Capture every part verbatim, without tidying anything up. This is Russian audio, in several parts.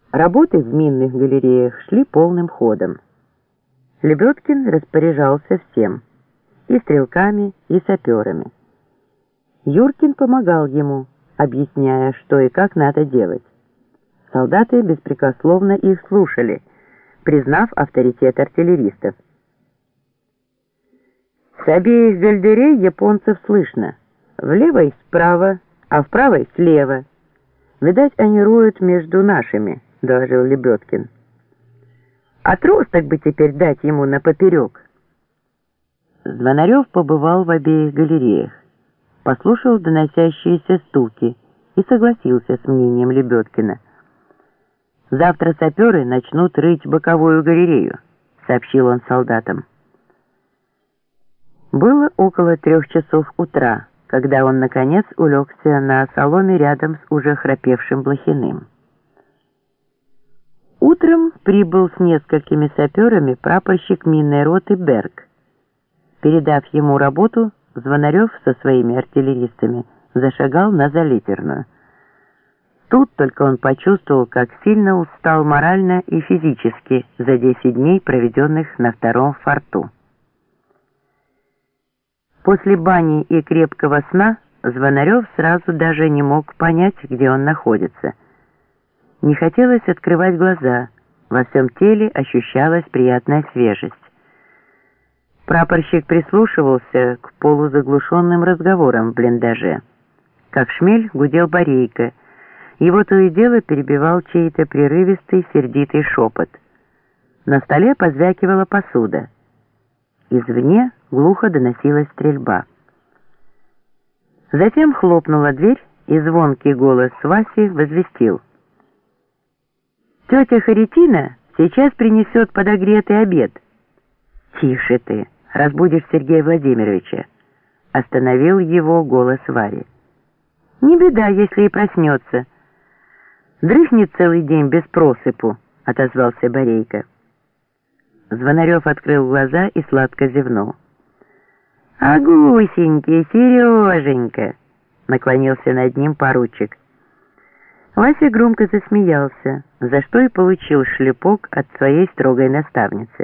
Работы в минных галереях шли полным ходом. Лебедкин распоряжался всем, и стрелками, и саперами. Юркин помогал ему, объясняя, что и как надо делать. Солдаты беспрекословно их слушали, признав авторитет артиллеристов. С обеих гальдерей японцев слышно, в левой справа, а в правой слева. Видать, они роют между нашими, — доложил Лебедкин. Отросток бы теперь дать ему на поперек. Звонарев побывал в обеих галереях, послушал доносящиеся стуки и согласился с мнением Лебедкина. «Завтра саперы начнут рыть боковую галерею», — сообщил он солдатам. Было около трех часов утра, когда он, наконец, улегся на соломе рядом с уже храпевшим Блохиным. Утром прибыл с несколькими саперами прапорщик минной роты Берг. Передав ему работу, Звонарев со своими артиллеристами зашагал на Залитерную. Тут только он почувствовал, как сильно устал морально и физически за десять дней, проведенных на втором форту. После бани и крепкого сна Звонарев сразу даже не мог понять, где он находится. Не хотелось открывать глаза, во всем теле ощущалась приятная свежесть. Прапорщик прислушивался к полузаглушенным разговорам в блиндаже. Как шмель гудел Борейко, его то и дело перебивал чей-то прерывистый сердитый шепот. На столе позвякивала посуда. Извне глухо доносилась стрельба. Затем хлопнула дверь, и звонкий голос Васи возвестил: «Тетя Харитина сейчас принесет подогретый обед». «Тише ты, разбудишь Сергея Владимировича», — остановил его голос Вари. «Не беда, если и проснется. Дрыхнет целый день без просыпу», — отозвался Борейко. Звонарев открыл глаза и сладко зевнул. «А гусенький, Сереженька!» — наклонился над ним поручик. Вася громко засмеялся, за что и получил шлепок от своей строгой наставницы.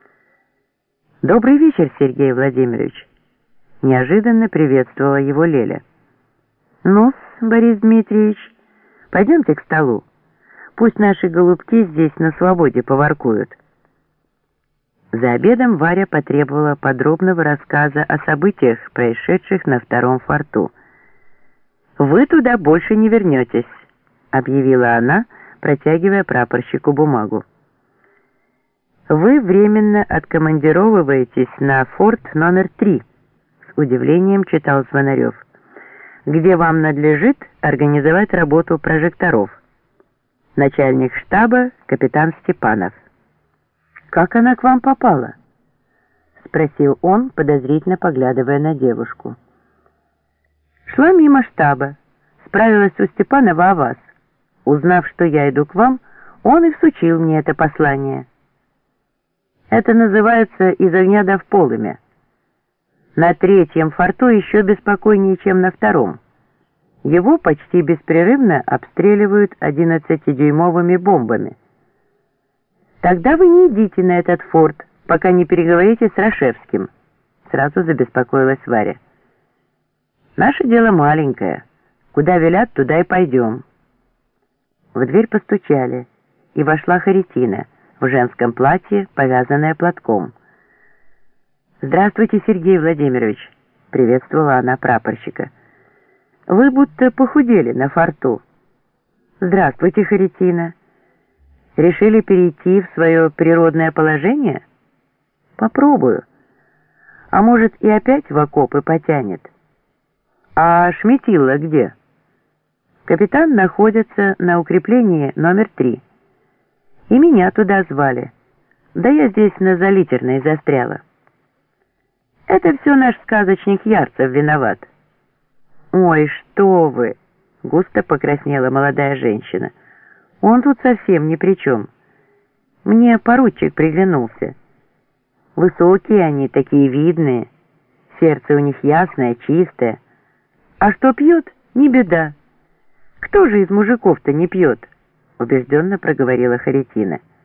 «Добрый вечер, Сергей Владимирович!» — неожиданно приветствовала его Леля. «Ну-с, Борис Дмитриевич, пойдемте к столу. Пусть наши голубки здесь на свободе поворкуют». За обедом Варя потребовала подробного рассказа о событиях, происшедших на втором форту. «Вы туда больше не вернетесь», — объявила она, протягивая прапорщику бумагу. «Вы временно откомандировываетесь на форт номер три», — с удивлением читал Звонарев, «где вам надлежит организовать работу прожекторов. Начальник штаба капитан Степанов». «Как она к вам попала?» — спросил он, подозрительно поглядывая на девушку. «Шла мимо штаба, справилась у Степанова о вас. Узнав, что я иду к вам, он и всучил мне это послание. Это называется «из огня да в полымя». На третьем форту еще беспокойнее, чем на втором. Его почти беспрерывно обстреливают одиннадцатидюймовыми бомбами. «Тогда вы не идите на этот форт, пока не переговорите с Рашевским», — сразу забеспокоилась Варя. «Наше дело маленькое. Куда велят, туда и пойдем». В дверь постучали, и вошла Харитина в женском платье, повязанная платком. «Здравствуйте, Сергей Владимирович», — приветствовала она прапорщика. «Вы будто похудели на форту». «Здравствуйте, Харитина. Решили перейти в свое природное положение? Попробую. А может, и опять в окопы потянет. А Шметилла где?» «Капитан находится на укреплении номер три. И меня туда звали. Да я здесь на Залитерной застряла». «Это все наш сказочник Ярцев виноват». «Ой, что вы!» — густо покраснела молодая женщина. «Он тут совсем ни при чем. Мне поручик приглянулся. Высокие они, такие видные, сердце у них ясное, чистое. А что пьет, не беда. Кто же из мужиков-то не пьет? убежденно проговорила Харитина.